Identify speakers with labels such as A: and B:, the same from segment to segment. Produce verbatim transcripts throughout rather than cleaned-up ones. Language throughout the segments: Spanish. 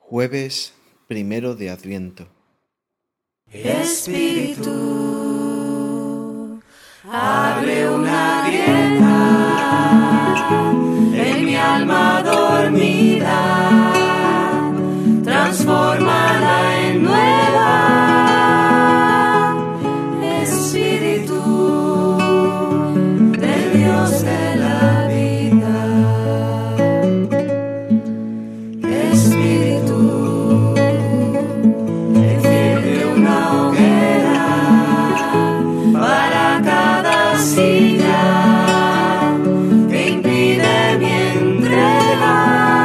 A: Jueves primero de Adviento.
B: Espíritu, abre una grieta en mi alma dormida, transfórmala en nueva. Espíritu del Dios de la vida. Espíritu, enciende una hoguera para cada silla que impide mi entrega.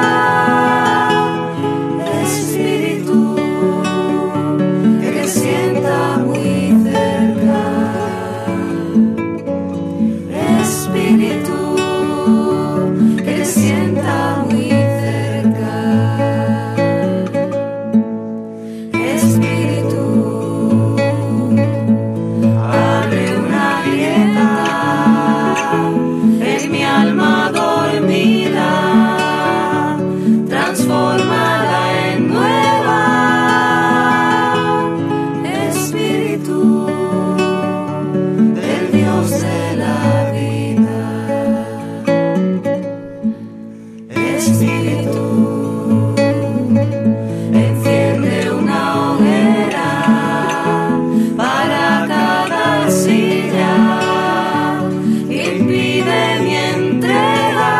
B: Espíritu, que te sienta muy cerca. Espíritu, que te sienta muy cerca. Espíritu, abre una grieta en mi alma dormida, transfórmala en nueva. Espíritu del Dios de la vida. Espíritu, enciende una hoguera para cada silla que impide mi entrega.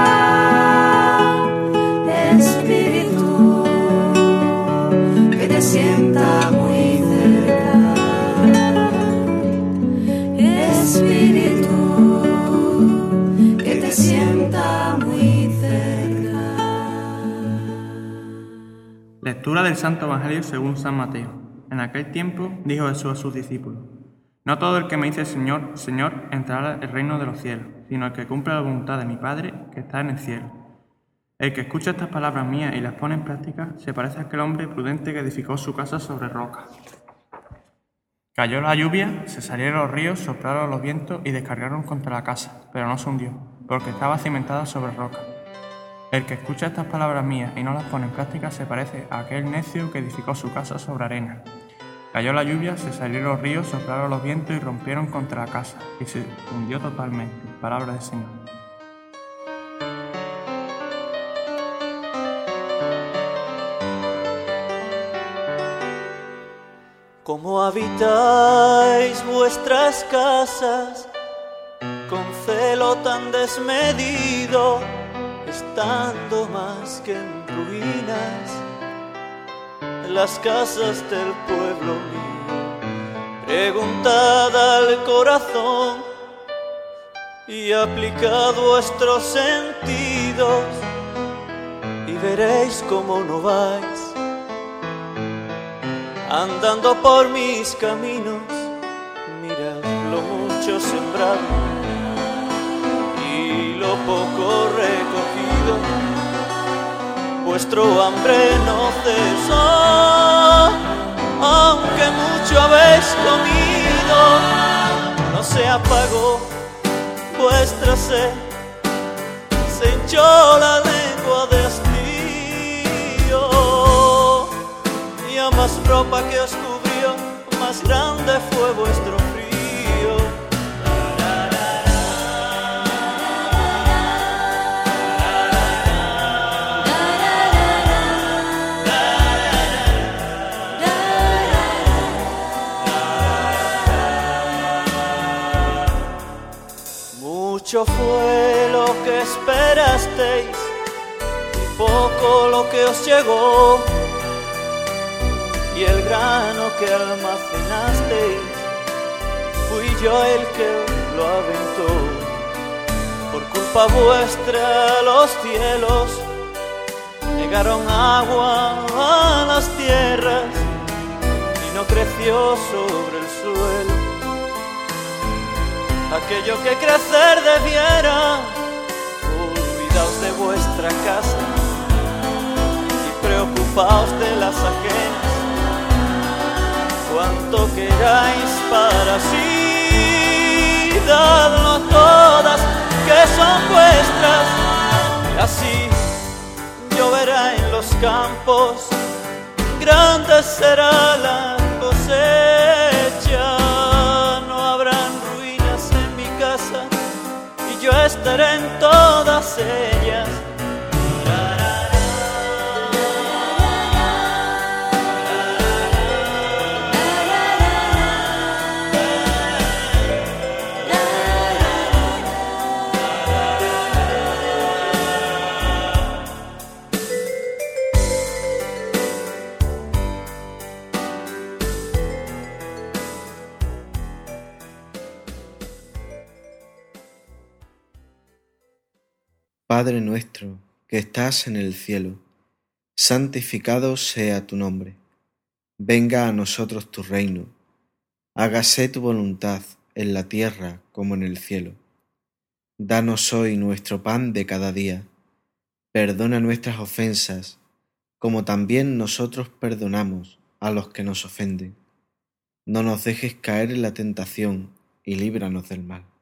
B: Espíritu, que te sienta muy cerca. Espíritu, que te sienta muy cerca.
C: Lectura del Santo Evangelio según San Mateo. En aquel tiempo dijo Jesús a sus discípulos: No todo el que me dice Señor, Señor, entrará al reino de los cielos, sino el que cumple la voluntad de mi Padre que está en el cielo. El que escucha estas palabras mías y las pone en práctica se parece a aquel hombre prudente que edificó su casa sobre roca. Cayó la lluvia, se salieron los ríos, soplaron los vientos y descargaron contra la casa, pero no se hundió, porque estaba cimentada sobre roca. El que escucha estas palabras mías y no las pone en práctica se parece a aquel necio que edificó su casa sobre arena. Cayó la lluvia, se salieron los ríos, soplaron los vientos y rompieron contra la casa, y se hundió totalmente. Palabra del Señor.
D: ¿Cómo habitáis vuestras casas con celo tan desmedido, estando más que en ruinas las casas del pueblo mío? Preguntad al corazón y aplicad vuestros sentidos y veréis cómo no vais andando por mis caminos. Mirad lo mucho sembrado y lo poco recogido. Vuestro hambre no cesó, aunque mucho habéis comido. No se apagó vuestra sed, se hinchó la lengua de hastío. Y a más ropa que os cubrió, más grande fue vuestro frío. Mucho fue lo que esperasteis y poco lo que os llegó. Y el grano que almacenasteis fui yo el que lo aventó. Por culpa vuestra los cielos negaron agua a las tierras y no creció sobre el suelo aquello que crecer debiera. Olvidaos de vuestra casa y preocupaos de las ajenas, cuanto queráis para sí, dadlo todas que son vuestras, y así lloverá en los los campos, grande será la cosecha. No habrán ruinas en mi casa y yo estaré en todas ellas.
A: Padre nuestro, que estás en el cielo, santificado sea tu nombre. Venga a nosotros tu reino. Hágase tu voluntad en la tierra como en el cielo. Danos hoy nuestro pan de cada día. Perdona nuestras ofensas, como también nosotros perdonamos a los que nos ofenden. No nos dejes caer en la tentación y líbranos del mal.